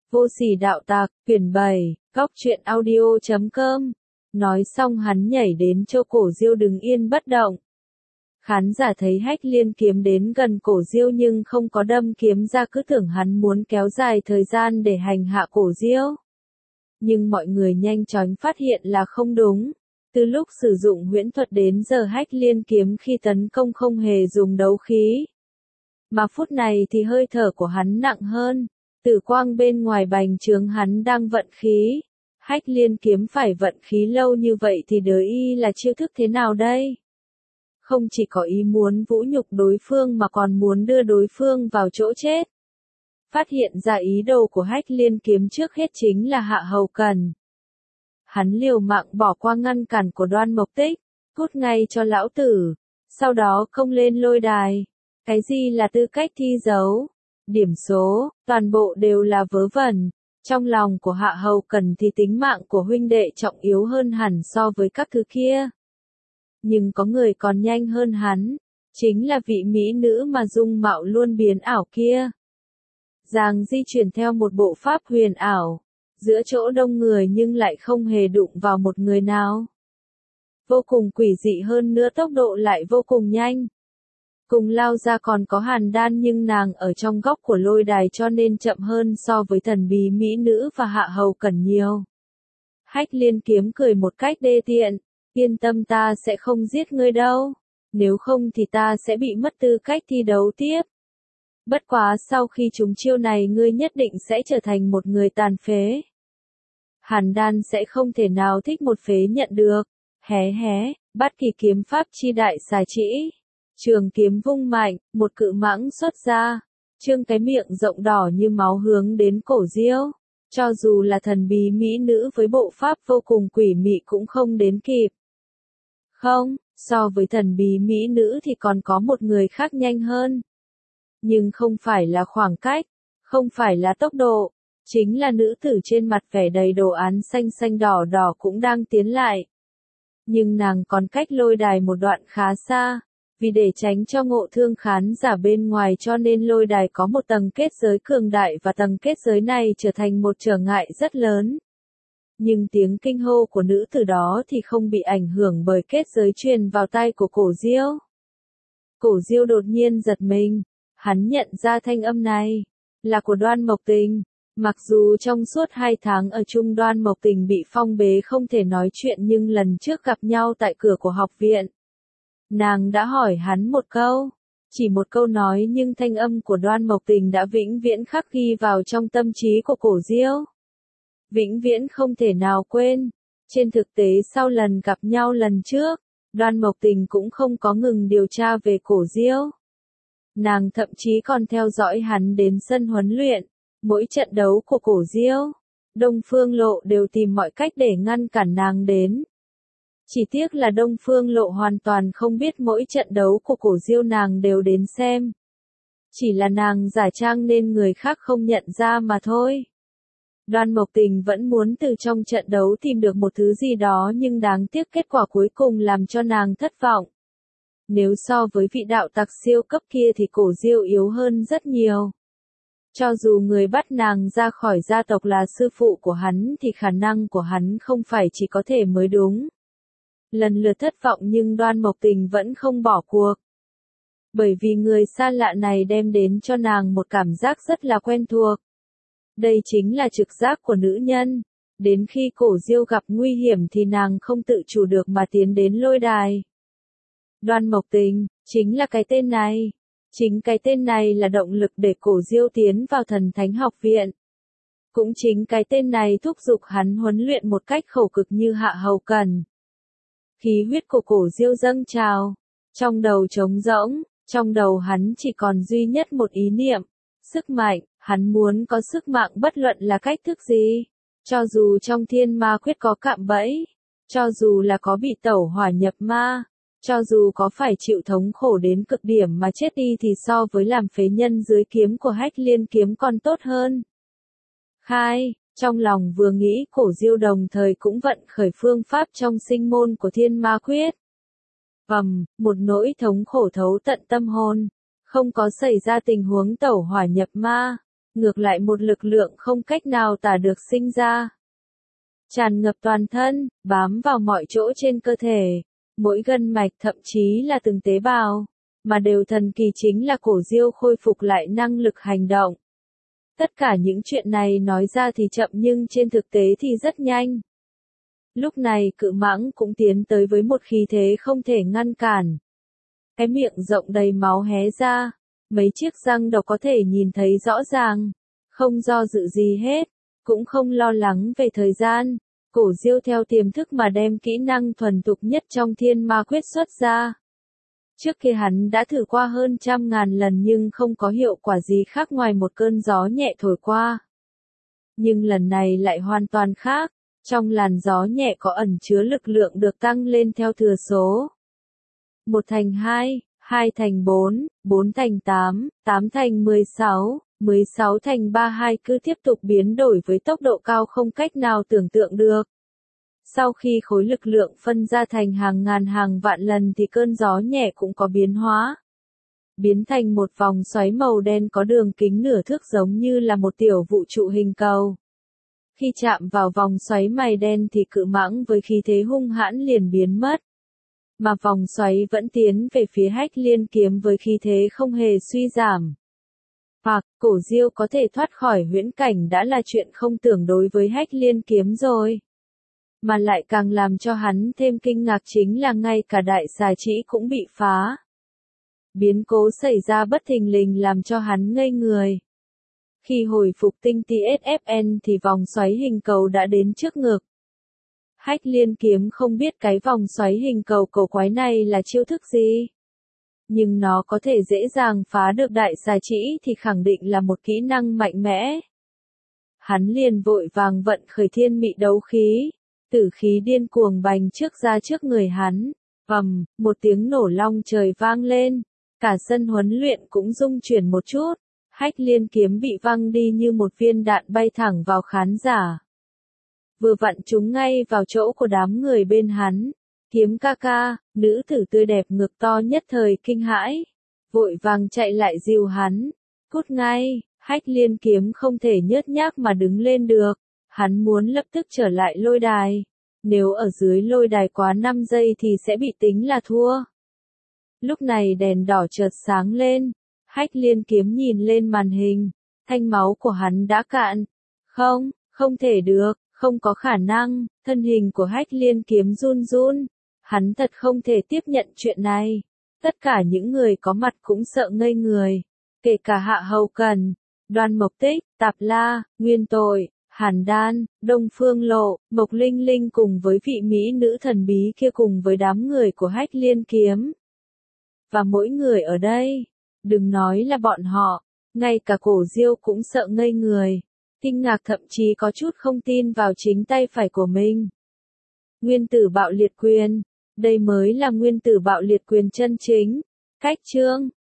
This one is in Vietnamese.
Vô sỉ đạo tặc, quyển 7, góc truyện audio.com. Nói xong hắn nhảy đến chỗ Cổ Diêu đứng yên bất động. Khán giả thấy Hách Liên kiếm đến gần Cổ Diêu nhưng không có đâm kiếm ra, cứ tưởng hắn muốn kéo dài thời gian để hành hạ Cổ Diêu. Nhưng mọi người nhanh chóng phát hiện là không đúng. Từ lúc sử dụng huyễn thuật đến giờ Hách Liên kiếm khi tấn công không hề dùng đấu khí. Mà phút này thì hơi thở của hắn nặng hơn. Tử quang bên ngoài bành trướng hắn đang vận khí. Hách Liên kiếm phải vận khí lâu như vậy thì đới y là chiêu thức thế nào đây? Không chỉ có ý muốn vũ nhục đối phương mà còn muốn đưa đối phương vào chỗ chết. Phát hiện ra ý đồ của Hách Liên kiếm trước hết chính là Hạ Hầu Cần. Hắn liều mạng bỏ qua ngăn cản của Đoan Mộc Tích, cút ngay cho lão tử, sau đó công lên lôi đài. Cái gì là tư cách thi đấu? Điểm số, toàn bộ đều là vớ vẩn. Trong lòng của Hạ Hầu Cần thì tính mạng của huynh đệ trọng yếu hơn hẳn so với các thứ kia. Nhưng có người còn nhanh hơn hắn, chính là vị mỹ nữ mà dung mạo luôn biến ảo kia. Giang di chuyển theo một bộ pháp huyền ảo, giữa chỗ đông người nhưng lại không hề đụng vào một người nào. Vô cùng quỷ dị hơn nữa, tốc độ lại vô cùng nhanh. Cùng lao ra còn có Hàn Đan nhưng nàng ở trong góc của lôi đài cho nên chậm hơn so với thần bí mỹ nữ và Hạ Hầu Cần nhiều. Hách Liên kiếm cười một cách đê tiện, yên tâm ta sẽ không giết ngươi đâu, nếu không thì ta sẽ bị mất tư cách thi đấu tiếp. Bất quá sau khi trúng chiêu này ngươi nhất định sẽ trở thành một người tàn phế. Hàn Đan sẽ không thể nào thích một phế nhận được. Hé hé, Bát Kỳ kiếm pháp chi đại xà chỉ. Trường kiếm vung mạnh, một cự mãng xuất ra, trương cái miệng rộng đỏ như máu hướng đến Cổ Diêu. Cho dù là thần bí mỹ nữ với bộ pháp vô cùng quỷ mị cũng không đến kịp. Không, so với thần bí mỹ nữ thì còn có một người khác nhanh hơn. Nhưng không phải là khoảng cách, không phải là tốc độ, chính là nữ tử trên mặt vẻ đầy đồ án xanh xanh đỏ đỏ cũng đang tiến lại. Nhưng nàng còn cách lôi đài một đoạn khá xa. Vì để tránh cho ngộ thương khán giả bên ngoài cho nên lôi đài có một tầng kết giới cường đại và tầng kết giới này trở thành một trở ngại rất lớn. Nhưng tiếng kinh hô của nữ tử đó thì không bị ảnh hưởng bởi kết giới truyền vào tai của Cổ Diêu. Cổ Diêu đột nhiên giật mình, hắn nhận ra thanh âm này là của Đoan Mộc Tình. Mặc dù trong suốt 2 tháng ở chung Đoan Mộc Tình bị phong bế không thể nói chuyện nhưng lần trước gặp nhau tại cửa của học viện. Nàng đã hỏi hắn một câu, chỉ một câu nói nhưng thanh âm của Đoan Mộc Tình đã vĩnh viễn khắc ghi vào trong tâm trí của Cổ Diêu. Vĩnh viễn không thể nào quên. Trên thực tế sau lần gặp nhau lần trước, Đoan Mộc Tình cũng không có ngừng điều tra về Cổ Diêu. Nàng thậm chí còn theo dõi hắn đến sân huấn luyện, mỗi trận đấu của Cổ Diêu, Đông Phương Lộ đều tìm mọi cách để ngăn cản nàng đến. Chỉ tiếc là Đông Phương Lộ hoàn toàn không biết mỗi trận đấu của Cổ Diêu nàng đều đến xem. Chỉ là nàng giả trang nên người khác không nhận ra mà thôi. Đoan Mộc Tình vẫn muốn từ trong trận đấu tìm được một thứ gì đó nhưng đáng tiếc kết quả cuối cùng làm cho nàng thất vọng. Nếu so với vị đạo tặc siêu cấp kia thì Cổ Diêu yếu hơn rất nhiều. Cho dù người bắt nàng ra khỏi gia tộc là sư phụ của hắn thì khả năng của hắn không phải chỉ có thể mới đúng. Lần lượt thất vọng nhưng Đoan Mộc Tình vẫn không bỏ cuộc. Bởi vì người xa lạ này đem đến cho nàng một cảm giác rất là quen thuộc. Đây chính là trực giác của nữ nhân. Đến khi Cổ Diêu gặp nguy hiểm thì nàng không tự chủ được mà tiến đến lôi đài. Đoan Mộc Tình, chính là cái tên này. Chính cái tên này là động lực để Cổ Diêu tiến vào Thần Thánh Học Viện. Cũng chính cái tên này thúc giục hắn huấn luyện một cách khổ cực như Hạ Hầu Cần. Khí huyết của Cổ Diêu dâng trào, trong đầu trống rỗng, trong đầu hắn chỉ còn duy nhất một ý niệm, sức mạnh, hắn muốn có sức mạnh bất luận là cách thức gì, cho dù trong Thiên Ma Quyết có cạm bẫy, cho dù là có bị tẩu hỏa nhập ma, cho dù có phải chịu thống khổ đến cực điểm mà chết đi thì so với làm phế nhân dưới kiếm của Hách Liên kiếm còn tốt hơn. Khai. Trong lòng vừa nghĩ Cổ Diêu đồng thời cũng vận khởi phương pháp trong sinh môn của Thiên Ma Quyết. Một nỗi thống khổ thấu tận tâm hồn. Không có xảy ra tình huống tẩu hỏa nhập ma. ngược lại một lực lượng không cách nào tả được sinh ra. Tràn ngập toàn thân, bám vào mọi chỗ trên cơ thể, mỗi gân mạch thậm chí là từng tế bào, mà đều thần kỳ chính là Cổ Diêu khôi phục lại năng lực hành động. Tất cả những chuyện này nói ra thì chậm nhưng trên thực tế thì rất nhanh. Lúc này cự mãng cũng tiến tới với một khí thế không thể ngăn cản. Cái miệng rộng đầy máu hé ra, mấy chiếc răng độc có thể nhìn thấy rõ ràng, không do dự gì hết, cũng không lo lắng về thời gian. Cổ Diêu theo tiềm thức mà đem kỹ năng thuần thục nhất trong Thiên Ma Quyết xuất ra. Trước kia hắn đã thử qua hơn 100.000 lần nhưng không có hiệu quả gì khác ngoài một cơn gió nhẹ thổi qua. Nhưng lần này lại hoàn toàn khác, trong làn gió nhẹ có ẩn chứa lực lượng được tăng lên theo thừa số. 1 thành 2, 2 thành 4, 4 thành 8, 8 thành 16, 16 thành 32 cứ tiếp tục biến đổi với tốc độ cao không cách nào tưởng tượng được. Sau khi khối lực lượng phân ra thành hàng ngàn hàng vạn lần thì cơn gió nhẹ cũng có biến hóa. Biến thành một vòng xoáy màu đen có đường kính nửa thước giống như là một tiểu vũ trụ hình cầu. Khi chạm vào vòng xoáy mây đen thì cự mãng với khí thế hung hãn liền biến mất. Mà vòng xoáy vẫn tiến về phía Hách Liên kiếm với khí thế không hề suy giảm. Hoặc, Cổ Diêu có thể thoát khỏi huyễn cảnh đã là chuyện không tưởng đối với Hách Liên kiếm rồi. Mà lại càng làm cho hắn thêm kinh ngạc chính là ngay cả đại xà trĩ cũng bị phá. Biến cố xảy ra bất thình lình làm cho hắn ngây người. Khi hồi phục tinh TSFN thì vòng xoáy hình cầu đã đến trước ngực. Hách Liên kiếm không biết cái vòng xoáy hình cầu cổ quái này là chiêu thức gì. Nhưng nó có thể dễ dàng phá được đại xà trĩ thì khẳng định là một kỹ năng mạnh mẽ. Hắn liền vội vàng vận khởi thiên mị đấu khí. Tử khí điên cuồng bành trước ra trước người hắn. Một tiếng nổ long trời vang lên. Cả sân huấn luyện cũng rung chuyển một chút. Hách Liên kiếm bị văng đi như một viên đạn bay thẳng vào khán giả. Vừa vặn trúng ngay vào chỗ của đám người bên hắn. Kiếm ca ca, nữ tử tươi đẹp ngực to nhất thời kinh hãi. Vội vàng chạy lại dìu hắn. Cút ngay, Hách Liên kiếm không thể nhớt nhác mà đứng lên được. Hắn muốn lập tức trở lại lôi đài. Nếu ở dưới lôi đài quá 5 giây thì sẽ bị tính là thua. Lúc này đèn đỏ chợt sáng lên. Hách Liên kiếm nhìn lên màn hình. Thanh máu của hắn đã cạn. Không thể được, không có khả năng. Thân hình của Hách Liên kiếm run run. Hắn thật không thể tiếp nhận chuyện này. Tất cả những người có mặt cũng sợ ngây người. Kể cả Hạ Hầu Cần, Đoan Mộc Tích, Tạp La, Nguyên Tội, Hàn Đan, Đông Phương Lộ, Mộc Linh Linh cùng với vị mỹ nữ thần bí kia cùng với đám người của Hách Liên kiếm. Và mỗi người ở đây, đừng nói là bọn họ, ngay cả Cổ Diêu cũng sợ ngây người, kinh ngạc thậm chí có chút không tin vào chính tay phải của mình. Nguyên tử bạo liệt quyền, đây mới là nguyên tử bạo liệt quyền chân chính. Cách chương